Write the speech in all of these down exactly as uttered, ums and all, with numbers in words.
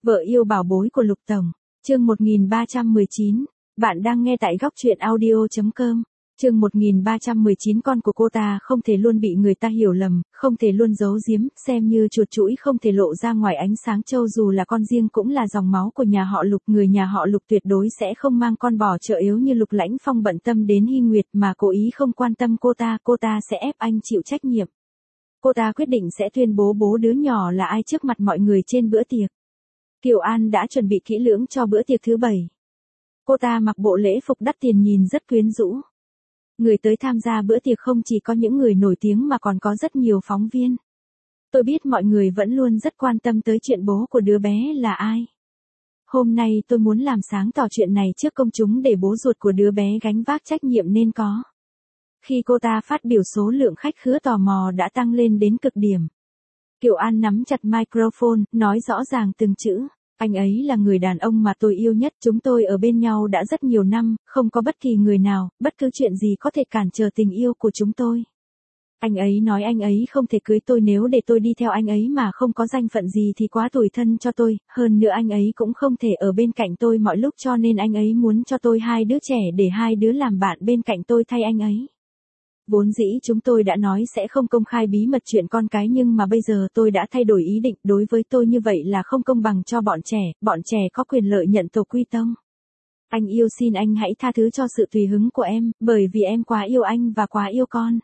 Vợ yêu bảo bối của Lục Tổng, chương một nghìn ba trăm mười chín. Bạn đang nghe tại góc truyện audio chấm com. Chương một nghìn ba trăm mười chín. Con của cô ta không thể luôn bị người ta hiểu lầm, không thể luôn giấu giếm, xem như chuột chũi không thể lộ ra ngoài ánh sáng. Cho dù là con riêng cũng là dòng máu của nhà họ Lục, người nhà họ Lục tuyệt đối sẽ không mang con bỏ chợ yếu như Lục Lãnh Phong bận tâm đến Hy Nguyệt mà cố ý không quan tâm cô ta, cô ta sẽ ép anh chịu trách nhiệm. Cô ta quyết định sẽ tuyên bố bố đứa nhỏ là ai trước mặt mọi người trên bữa tiệc. Kiều An đã chuẩn bị kỹ lưỡng cho bữa tiệc thứ bảy. Cô ta mặc bộ lễ phục đắt tiền nhìn rất quyến rũ. Người tới tham gia bữa tiệc không chỉ có những người nổi tiếng mà còn có rất nhiều phóng viên. Tôi biết mọi người vẫn luôn rất quan tâm tới chuyện bố của đứa bé là ai. Hôm nay tôi muốn làm sáng tỏ chuyện này trước công chúng để bố ruột của đứa bé gánh vác trách nhiệm nên có. Khi cô ta phát biểu, số lượng khách khứa tò mò đã tăng lên đến cực điểm. Kiều An nắm chặt microphone, nói rõ ràng từng chữ. Anh ấy là người đàn ông mà tôi yêu nhất, chúng tôi ở bên nhau đã rất nhiều năm, không có bất kỳ người nào, bất cứ chuyện gì có thể cản trở tình yêu của chúng tôi. Anh ấy nói anh ấy không thể cưới tôi nếu để tôi đi theo anh ấy mà không có danh phận gì thì quá tủi thân cho tôi, hơn nữa anh ấy cũng không thể ở bên cạnh tôi mọi lúc cho nên anh ấy muốn cho tôi hai đứa trẻ để hai đứa làm bạn bên cạnh tôi thay anh ấy. Vốn dĩ chúng tôi đã nói sẽ không công khai bí mật chuyện con cái nhưng mà bây giờ tôi đã thay đổi ý định, đối với tôi như vậy là không công bằng cho bọn trẻ, bọn trẻ có quyền lợi nhận tổ quy tông. Anh yêu, xin anh hãy tha thứ cho sự tùy hứng của em, bởi vì em quá yêu anh và quá yêu con.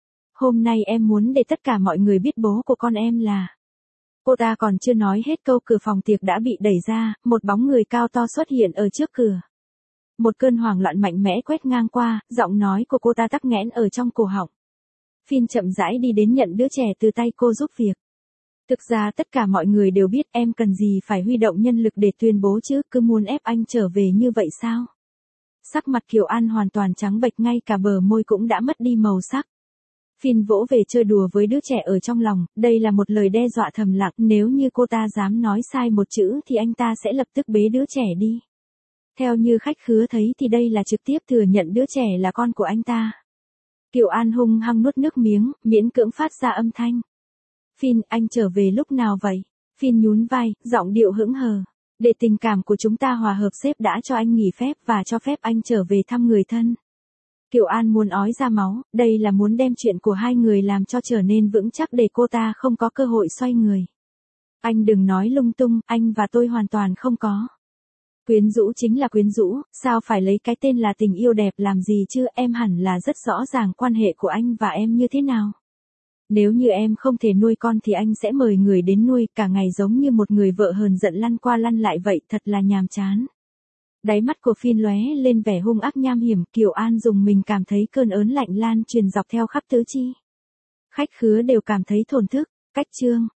Hôm nay em muốn để tất cả mọi người biết bố của con em là... Cô ta còn chưa nói hết câu, cửa phòng tiệc đã bị đẩy ra, một bóng người cao to xuất hiện ở trước cửa. Một cơn hoảng loạn mạnh mẽ quét ngang qua, giọng nói của cô ta tắc nghẽn ở trong cổ họng. Phin chậm rãi đi đến nhận đứa trẻ từ tay cô giúp việc. Thực ra tất cả mọi người đều biết em cần gì phải huy động nhân lực để tuyên bố chứ, cứ muốn ép anh trở về như vậy sao? Sắc mặt Kiều An hoàn toàn trắng bệch, ngay cả bờ môi cũng đã mất đi màu sắc. Phin vỗ về chơi đùa với đứa trẻ ở trong lòng, đây là một lời đe dọa thầm lặng, nếu như cô ta dám nói sai một chữ thì anh ta sẽ lập tức bế đứa trẻ đi. Theo như khách khứa thấy thì đây là trực tiếp thừa nhận đứa trẻ là con của anh ta. Kiều An hung hăng nuốt nước miếng, miễn cưỡng phát ra âm thanh. Phin, anh trở về lúc nào vậy? Phin nhún vai, giọng điệu hững hờ. Để tình cảm của chúng ta hòa hợp, sếp đã cho anh nghỉ phép và cho phép anh trở về thăm người thân. Kiều An muốn ói ra máu, đây là muốn đem chuyện của hai người làm cho trở nên vững chắc để cô ta không có cơ hội xoay người. Anh đừng nói lung tung, anh và tôi hoàn toàn không có. Quyến rũ chính là quyến rũ, sao phải lấy cái tên là tình yêu đẹp làm gì chứ, em hẳn là rất rõ ràng quan hệ của anh và em như thế nào. Nếu như em không thể nuôi con thì anh sẽ mời người đến nuôi, cả ngày giống như một người vợ hờn giận lăn qua lăn lại vậy, thật là nhàm chán. Đáy mắt của Phin lóe lên vẻ hung ác nham hiểm, Kiều An dùng mình cảm thấy cơn ớn lạnh lan truyền dọc theo khắp tứ chi. Khách khứa đều cảm thấy thổn thức, cách chương.